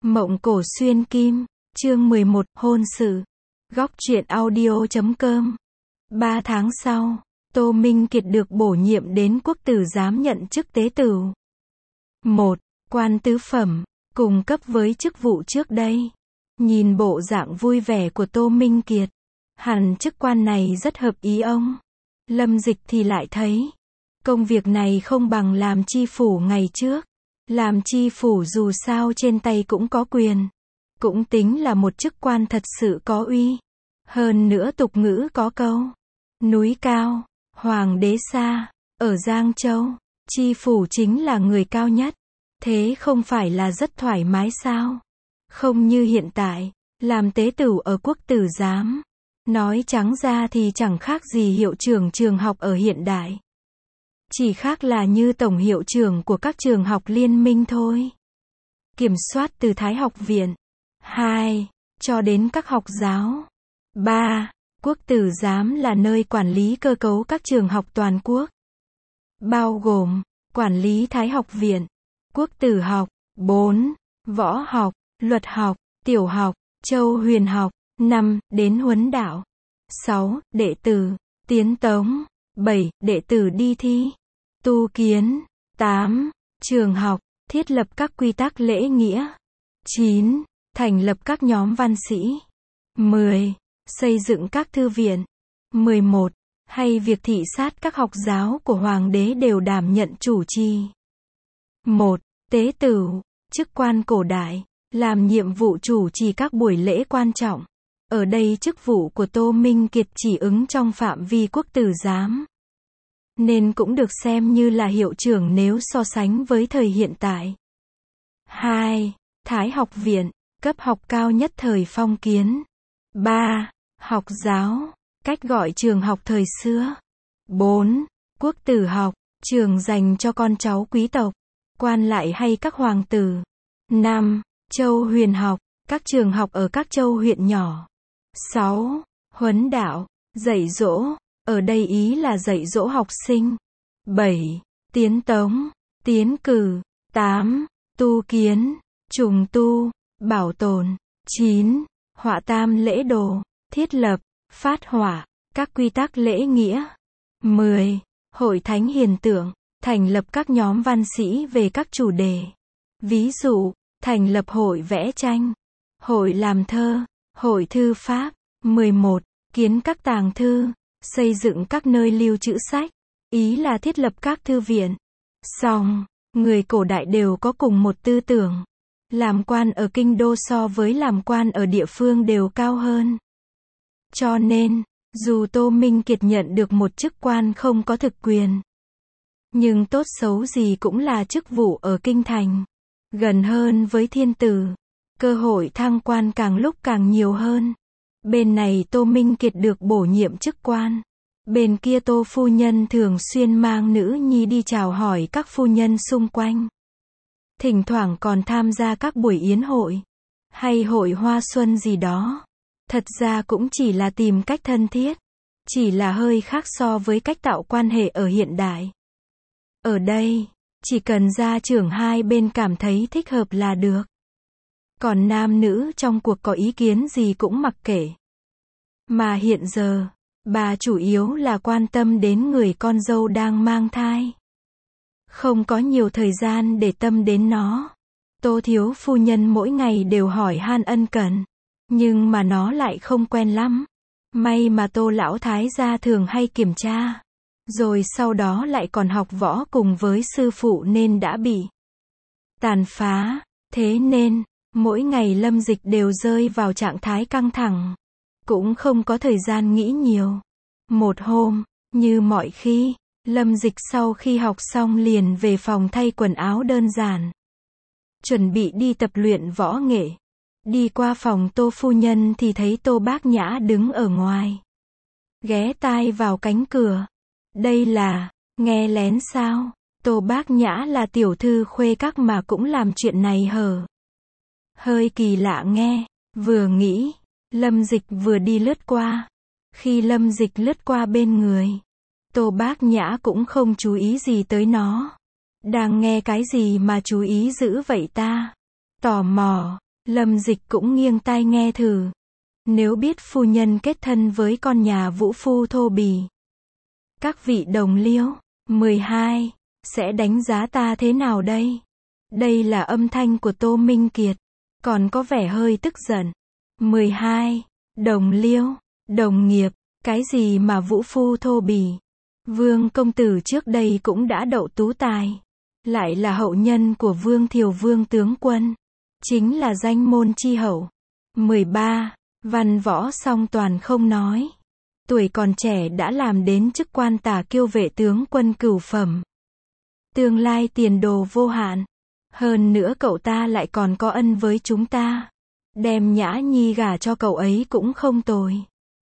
Mộng cổ xuyên kim, chương 11, hôn sự. Góc truyện audio.com. 3 tháng sau, Tô Minh Kiệt được bổ nhiệm đến quốc tử giám nhận chức tế tửu. 1. Quan tứ phẩm, cùng cấp với chức vụ trước đây. Nhìn bộ dạng vui vẻ của Tô Minh Kiệt, hẳn chức quan này rất hợp ý ông. Lâm Dịch thì lại thấy, công việc này không bằng làm tri phủ ngày trước. Làm tri phủ dù sao trên tay cũng có quyền. Cũng tính là một chức quan thật sự có uy. Hơn nữa tục ngữ có câu, núi cao, hoàng đế xa, ở Giang Châu, tri phủ chính là người cao nhất. Thế không phải là rất thoải mái sao? Không như hiện tại, làm tế tửu ở quốc tử giám. Nói trắng ra thì chẳng khác gì hiệu trưởng trường học ở hiện đại. Chỉ khác là như tổng hiệu trưởng của các trường học liên minh thôi. Kiểm soát từ Thái học viện 2. Cho đến các học giáo 3. Quốc tử giám là nơi quản lý cơ cấu các trường học toàn quốc. Bao gồm, quản lý Thái học viện, quốc tử học 4. Võ học, luật học, tiểu học, châu huyền học 5. Đến huấn đạo 6. Đệ tử, tiến tống 7. Đệ tử đi thi, tu kiến 8. Trường học, thiết lập các quy tắc lễ nghĩa 9. Thành lập các nhóm văn sĩ 10. Xây dựng các thư viện 11. Hay việc thị sát các học giáo của hoàng đế đều đảm nhận chủ trì. 1. Tế tửu, chức quan cổ đại, làm nhiệm vụ chủ trì các buổi lễ quan trọng. Ở đây chức vụ của Tô Minh Kiệt chỉ ứng trong phạm vi quốc tử giám, nên cũng được xem như là hiệu trưởng nếu so sánh với thời hiện tại. 2. Thái học viện, cấp học cao nhất thời phong kiến. 3. Học giáo, cách gọi trường học thời xưa. 4. Quốc tử học, trường dành cho con cháu quý tộc, quan lại hay các hoàng tử. 5. Châu huyền học, các trường học ở các châu huyện nhỏ. 6. Huấn đạo, dạy dỗ, ở đây ý là dạy dỗ học sinh. 7. Tiến tống, tiến cử. 8. Tu kiến, trùng tu, bảo tồn. 9. Họa tam lễ đồ, thiết lập, phát họa, các quy tắc lễ nghĩa. 10. Hội thánh hiền tượng, thành lập các nhóm văn sĩ về các chủ đề. Ví dụ, thành lập hội vẽ tranh, hội làm thơ, hội thư pháp. 11. Kiến các tàng thư, xây dựng các nơi lưu trữ sách, ý là thiết lập các thư viện. Song, người cổ đại đều có cùng một tư tưởng. Làm quan ở kinh đô so với làm quan ở địa phương đều cao hơn. Cho nên, dù Tô Minh Kiệt nhận được một chức quan không có thực quyền, nhưng tốt xấu gì cũng là chức vụ ở kinh thành, gần hơn với thiên tử. Cơ hội thăng quan càng lúc càng nhiều hơn. Bên này Tô Minh Kiệt được bổ nhiệm chức quan. Bên kia Tô phu nhân thường xuyên mang nữ nhi đi chào hỏi các phu nhân xung quanh. Thỉnh thoảng còn tham gia các buổi yến hội, hay hội hoa xuân gì đó. Thật ra cũng chỉ là tìm cách thân thiết. Chỉ là hơi khác so với cách tạo quan hệ ở hiện đại. Ở đây, chỉ cần gia trưởng hai bên cảm thấy thích hợp là được. Còn nam nữ trong cuộc có ý kiến gì cũng mặc kệ. Mà hiện giờ, bà chủ yếu là quan tâm đến người con dâu đang mang thai. Không có nhiều thời gian để tâm đến nó. Tô thiếu phu nhân mỗi ngày đều hỏi han ân cần. Nhưng mà nó lại không quen lắm. May mà Tô lão thái gia thường hay kiểm tra. Rồi sau đó lại còn học võ cùng với sư phụ nên đã bị tàn phá. Thế nên, mỗi ngày Lâm Dịch đều rơi vào trạng thái căng thẳng. Cũng không có thời gian nghĩ nhiều. Một hôm, như mọi khi, Lâm Dịch sau khi học xong liền về phòng thay quần áo đơn giản. Chuẩn bị đi tập luyện võ nghệ. Đi qua phòng Tô phu nhân thì thấy Tô Bác Nhã đứng ở ngoài. Ghé tai vào cánh cửa. Đây là, nghe lén sao? Tô Bác Nhã là tiểu thư khuê các mà cũng làm chuyện này hở? Hơi kỳ lạ nghe. Vừa nghĩ, Lâm Dịch vừa đi lướt qua. Khi Lâm Dịch lướt qua bên người, Tô Bác Nhã cũng không chú ý gì tới nó. Đang nghe cái gì mà chú ý dữ vậy ta? Tò mò, Lâm Dịch cũng nghiêng tai nghe thử. Nếu biết phu nhân kết thân với con nhà vũ phu thô bì. Các vị đồng liêu, 12, sẽ đánh giá ta thế nào đây? Đây là âm thanh của Tô Minh Kiệt, còn có vẻ hơi tức giận. 12, đồng liêu, đồng nghiệp, cái gì mà vũ phu thô bì? Vương công tử trước đây cũng đã đậu tú tài, lại là hậu nhân của Vương Thiều Vương tướng quân, chính là danh môn chi hậu. 13, văn võ song toàn không nói. Tuổi còn trẻ đã làm đến chức quan tả kiêu vệ tướng quân cửu phẩm. Tương lai tiền đồ vô hạn. Hơn nữa cậu ta lại còn có ân với chúng ta. Đem Nhã Nhi gả cho cậu ấy cũng không tồi.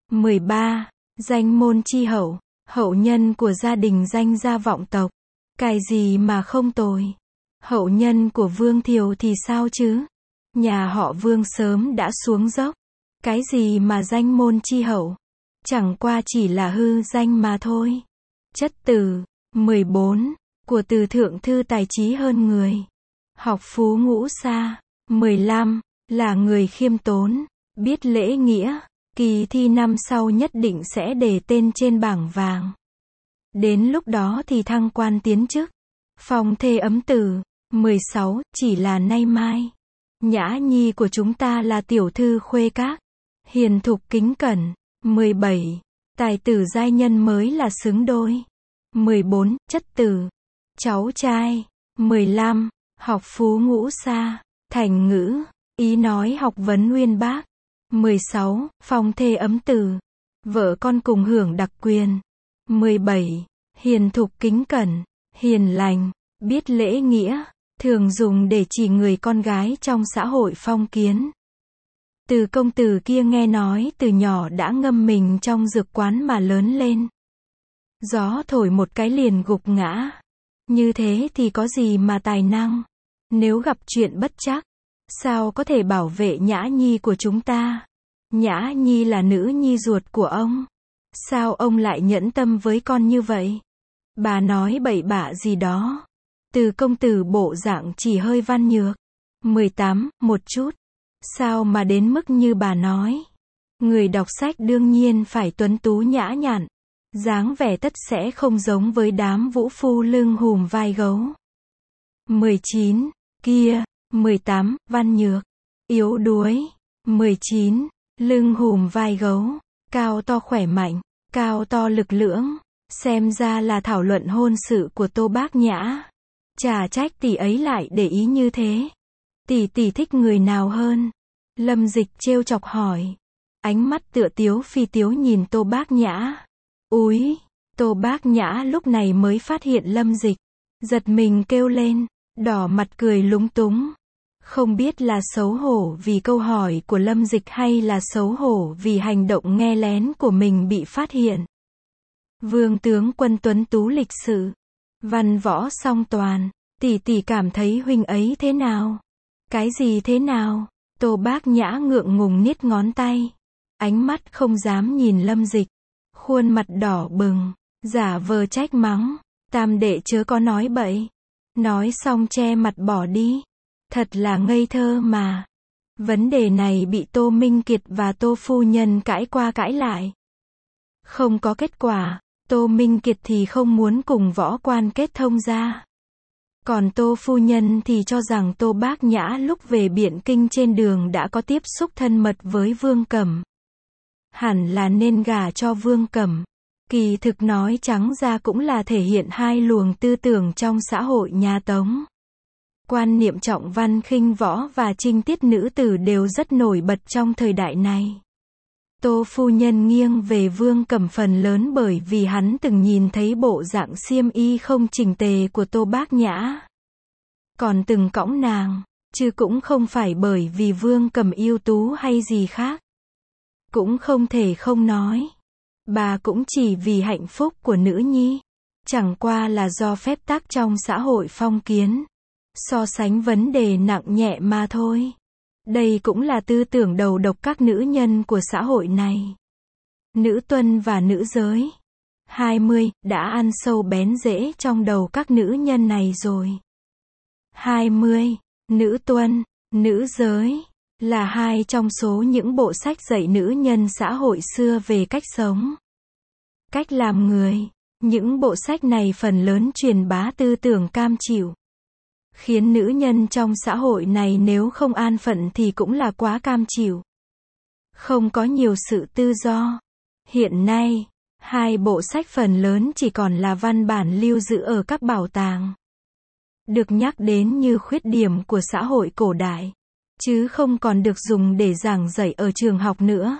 13. Danh môn chi hậu, hậu nhân của gia đình danh gia vọng tộc. Cái gì mà không tồi? Hậu nhân của Vương Thiều thì sao chứ? Nhà họ Vương sớm đã xuống dốc. Cái gì mà danh môn chi hậu? Chẳng qua chỉ là hư danh mà thôi. Chất từ 14. Của từ thượng thư tài trí hơn người. Học phú ngũ xa. 15. Là người khiêm tốn, biết lễ nghĩa. Kỳ thi năm sau nhất định sẽ đề tên trên bảng vàng. Đến lúc đó thì thăng quan tiến chức. Phong thê ấm tử. 16. Chỉ là nay mai. Nhã Nhi của chúng ta là tiểu thư khuê các. Hiền thục kính cẩn. 17. Tài tử giai nhân mới là xứng đôi. 14. Chất tử. Cháu trai. 15. Học phú ngũ xa. Thành ngữ. Ý nói học vấn uyên bác. 16. Phong thê ấm tử. Vợ con cùng hưởng đặc quyền. 17. Hiền thục kính cẩn. Hiền lành. Biết lễ nghĩa. Thường dùng để chỉ người con gái trong xã hội phong kiến. Từ công tử kia nghe nói từ nhỏ đã ngâm mình trong dược quán mà lớn lên. Gió thổi một cái liền gục ngã. Như thế thì có gì mà tài năng? Nếu gặp chuyện bất trắc, sao có thể bảo vệ Nhã Nhi của chúng ta? Nhã Nhi là nữ nhi ruột của ông. Sao ông lại nhẫn tâm với con như vậy? Bà nói bậy bạ gì đó. Từ công tử bộ dạng chỉ hơi văn nhược. 18. Một chút. Sao mà đến mức như bà nói? Người đọc sách đương nhiên phải tuấn tú nhã nhặn. Dáng vẻ tất sẽ không giống với đám vũ phu lưng hùm vai gấu. 19. Kia. 18. Văn nhược. Yếu đuối. 19. Lưng hùm vai gấu. Cao to khỏe mạnh. Cao to lực lưỡng. Xem ra là thảo luận hôn sự của Tô Bác Nhã. Chả trách tỷ ấy lại để ý như thế. Tỷ thích người nào hơn? Lâm Dịch trêu chọc hỏi. Ánh mắt tựa tiếu phi tiếu nhìn Tô Bác Nhã. Úi! Tô Bác Nhã lúc này mới phát hiện Lâm Dịch. Giật mình kêu lên. Đỏ mặt cười lúng túng. Không biết là xấu hổ vì câu hỏi của Lâm Dịch hay là xấu hổ vì hành động nghe lén của mình bị phát hiện. Vương tướng quân tuấn tú lịch sự. Văn võ song toàn. Tỷ cảm thấy huynh ấy thế nào? Cái gì thế nào? Tô Bác Nhã ngượng ngùng niết ngón tay. Ánh mắt không dám nhìn Lâm Dịch. Khuôn mặt đỏ bừng. Giả vờ trách mắng. Tam đệ chớ có nói bậy. Nói xong che mặt bỏ đi. Thật là ngây thơ mà. Vấn đề này bị Tô Minh Kiệt và Tô Phu Nhân cãi qua cãi lại. Không có kết quả. Tô Minh Kiệt thì không muốn cùng võ quan kết thông ra. Còn Tô Phu Nhân thì cho rằng Tô Bác Nhã lúc về Biện Kinh trên đường đã có tiếp xúc thân mật với Vương Cẩm. Hẳn là nên gả cho Vương Cẩm. Kỳ thực nói trắng ra cũng là thể hiện hai luồng tư tưởng trong xã hội nhà Tống. Quan niệm trọng văn khinh võ và trinh tiết nữ tử đều rất nổi bật trong thời đại này. Tô Phu Nhân nghiêng về Vương Cẩm phần lớn bởi vì hắn từng nhìn thấy bộ dạng xiêm y không chỉnh tề của Tô Bác Nhã. Còn từng cõng nàng, chứ cũng không phải bởi vì Vương Cẩm ưu tú hay gì khác. Cũng không thể không nói. Bà cũng chỉ vì hạnh phúc của nữ nhi. Chẳng qua là do phép tắc trong xã hội phong kiến. So sánh vấn đề nặng nhẹ mà thôi. Đây cũng là tư tưởng đầu độc các nữ nhân của xã hội này. Nữ tuân và nữ giới. 20. Đã ăn sâu bén rễ trong đầu các nữ nhân này rồi. 20. Nữ tuân, nữ giới. là hai trong số những bộ sách dạy nữ nhân xã hội xưa về cách sống, cách làm người. Những bộ sách này phần lớn truyền bá tư tưởng cam chịu, khiến nữ nhân trong xã hội này nếu không an phận thì cũng là quá cam chịu, không có nhiều sự tự do. Hiện nay, hai bộ sách phần lớn chỉ còn là văn bản lưu giữ ở các bảo tàng, được nhắc đến như khuyết điểm của xã hội cổ đại, chứ không còn được dùng để giảng dạy ở trường học nữa.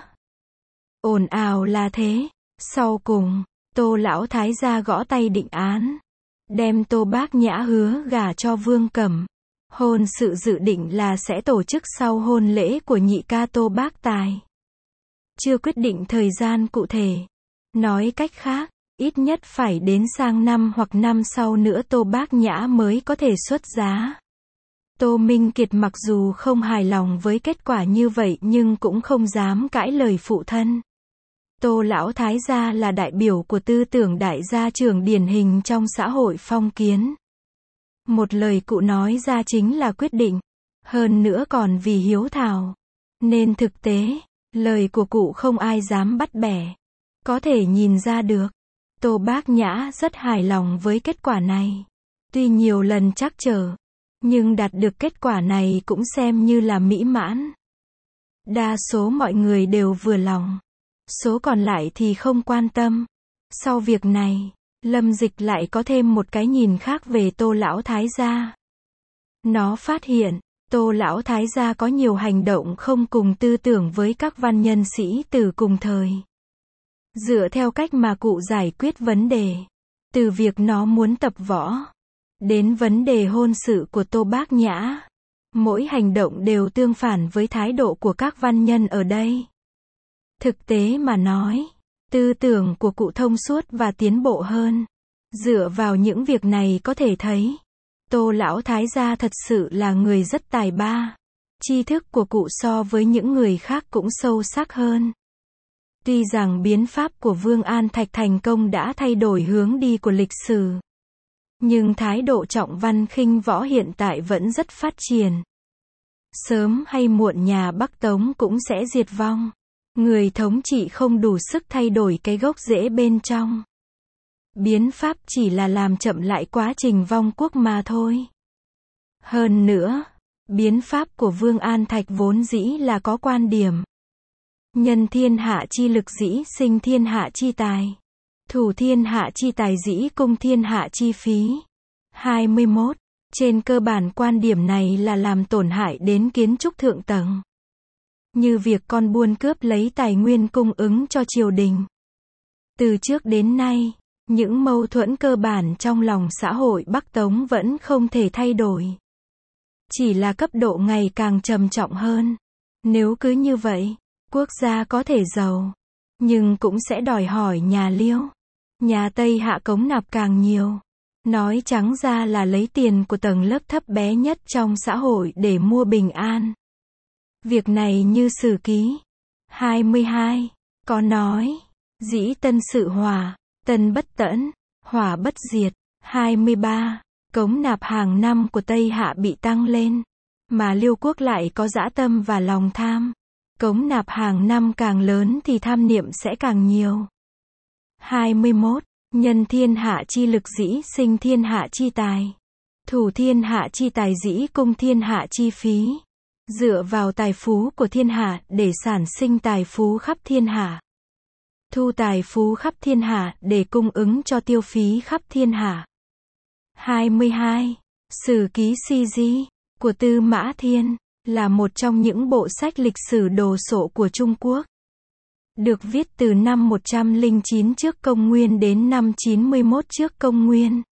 Ồn ào là thế. Sau cùng, Tô lão thái gia gõ tay định án, đem Tô Bác Nhã hứa gả cho Vương Cẩm. Hôn sự dự định là sẽ tổ chức sau hôn lễ của nhị ca Tô Bác Tài. Chưa quyết định thời gian cụ thể. Nói cách khác, ít nhất phải đến sang năm hoặc năm sau nữa Tô Bác Nhã mới có thể xuất giá. Tô Minh Kiệt mặc dù không hài lòng với kết quả như vậy nhưng cũng không dám cãi lời phụ thân. Tô lão thái gia là đại biểu của tư tưởng đại gia trưởng điển hình trong xã hội phong kiến. Một lời cụ nói ra chính là quyết định, hơn nữa còn vì hiếu thảo. Nên thực tế, lời của cụ không ai dám bắt bẻ. Có thể nhìn ra được, Tô Bác Nhã rất hài lòng với kết quả này. Tuy nhiều lần trắc trở, nhưng đạt được kết quả này cũng xem như là mỹ mãn. Đa số mọi người đều vừa lòng. Số còn lại thì không quan tâm. Sau việc này, Lâm Dịch lại có thêm một cái nhìn khác về Tô lão thái gia. Nó phát hiện, Tô lão thái gia có nhiều hành động không cùng tư tưởng với các văn nhân sĩ từ cùng thời. Dựa theo cách mà cụ giải quyết vấn đề, từ việc nó muốn tập võ, đến vấn đề hôn sự của Tô Bác Nhã, mỗi hành động đều tương phản với thái độ của các văn nhân ở đây. Thực tế mà nói, tư tưởng của cụ thông suốt và tiến bộ hơn. Dựa vào những việc này có thể thấy, Tô lão thái gia thật sự là người rất tài ba. Tri thức của cụ so với những người khác cũng sâu sắc hơn. Tuy rằng biến pháp của Vương An Thạch thành công đã thay đổi hướng đi của lịch sử, nhưng thái độ trọng văn khinh võ hiện tại vẫn rất phát triển. Sớm hay muộn nhà Bắc Tống cũng sẽ diệt vong. Người thống trị không đủ sức thay đổi cái gốc rễ bên trong. Biến pháp chỉ là làm chậm lại quá trình vong quốc mà thôi. Hơn nữa, biến pháp của Vương An Thạch vốn dĩ là có quan điểm nhân thiên hạ chi lực dĩ sinh thiên hạ chi tài, thủ thiên hạ chi tài dĩ cung thiên hạ chi phí. 21. Trên cơ bản quan điểm này là làm tổn hại đến kiến trúc thượng tầng, như việc con buôn cướp lấy tài nguyên cung ứng cho triều đình. Từ trước đến nay, những mâu thuẫn cơ bản trong lòng xã hội Bắc Tống vẫn không thể thay đổi. Chỉ là cấp độ ngày càng trầm trọng hơn. Nếu cứ như vậy, quốc gia có thể giàu, nhưng cũng sẽ đòi hỏi nhà Liêu, nhà Tây Hạ cống nạp càng nhiều. Nói trắng ra là lấy tiền của tầng lớp thấp bé nhất trong xã hội để mua bình an. Việc này như Sử Ký 22 có nói, dĩ tân sự hòa, tân bất tẫn, hỏa bất diệt. 23. Cống nạp hàng năm của Tây Hạ bị tăng lên, mà Liêu quốc lại có dã tâm và lòng tham. Cống nạp hàng năm càng lớn thì tham niệm sẽ càng nhiều. 21. Nhân thiên hạ chi lực dĩ sinh thiên hạ chi tài, thủ thiên hạ chi tài dĩ cung thiên hạ chi phí. Dựa vào tài phú của thiên hạ để sản sinh tài phú khắp thiên hạ, thu tài phú khắp thiên hạ để cung ứng cho tiêu phí khắp thiên hạ. 22. Sử Ký Si Di của Tư Mã Thiên là một trong những bộ sách lịch sử đồ sộ của Trung Quốc. Được viết từ năm 109 trước công nguyên đến năm 91 trước công nguyên.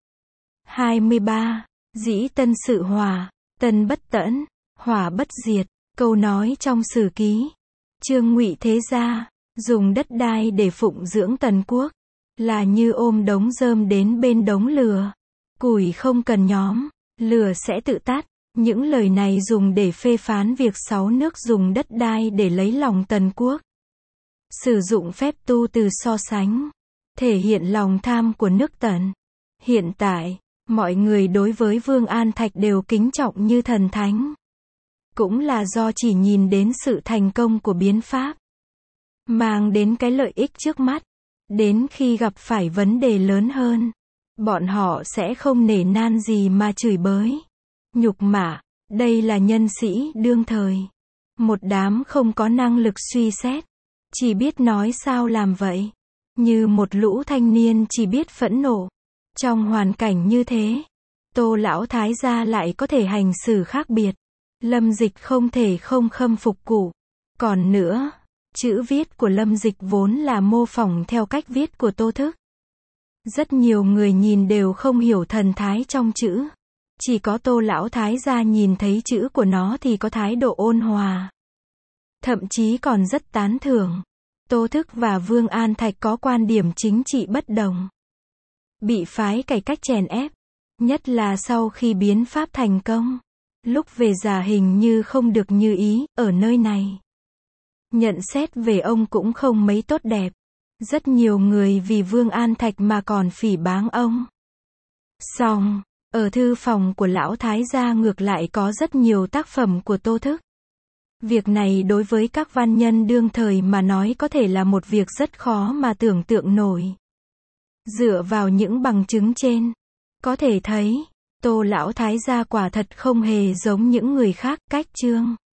23. Dĩ tân sự hòa, tân bất tẫn, hỏa bất diệt. Câu nói trong Sử Ký. Trương Ngụy Thế Gia dùng đất đai để phụng dưỡng Tần quốc, là như ôm đống rơm đến bên đống lửa. Củi không cần nhóm, lửa sẽ tự tắt. Những lời này dùng để phê phán việc 6 nước dùng đất đai để lấy lòng Tần quốc. Sử dụng phép tu từ so sánh, thể hiện lòng tham của nước Tần. Hiện tại, mọi người đối với Vương An Thạch đều kính trọng như thần thánh. cũng là do chỉ nhìn đến sự thành công của biến pháp, mang đến cái lợi ích trước mắt. Đến khi gặp phải vấn đề lớn hơn, bọn họ sẽ không nể nan gì mà chửi bới, nhục mạ. Đây là nhân sĩ đương thời. Một đám không có năng lực suy xét, chỉ biết nói sao làm vậy. Như một lũ thanh niên chỉ biết phẫn nộ. Trong hoàn cảnh như thế, Tô lão thái gia lại có thể hành xử khác biệt. Lâm Dịch không thể không khâm phục cụ. Còn nữa, chữ viết của Lâm Dịch vốn là mô phỏng theo cách viết của Tô Thức. Rất nhiều người nhìn đều không hiểu thần thái trong chữ. Chỉ có Tô lão thái gia nhìn thấy chữ của nó thì có thái độ ôn hòa. Thậm chí còn rất tán thưởng. Tô Thức và Vương An Thạch có quan điểm chính trị bất đồng. Bị phái cải cách chèn ép. Nhất là sau khi biến pháp thành công. Lúc về già hình như không được như ý, ở nơi này. Nhận xét về ông cũng không mấy tốt đẹp. Rất nhiều người vì Vương An Thạch mà còn phỉ báng ông. Song, ở thư phòng của lão thái gia ngược lại có rất nhiều tác phẩm của Tô Thức. Việc này đối với các văn nhân đương thời mà nói có thể là một việc rất khó mà tưởng tượng nổi. Dựa vào những bằng chứng trên, có thể thấy, Tô lão thái gia quả thật không hề giống những người khác. Cách chương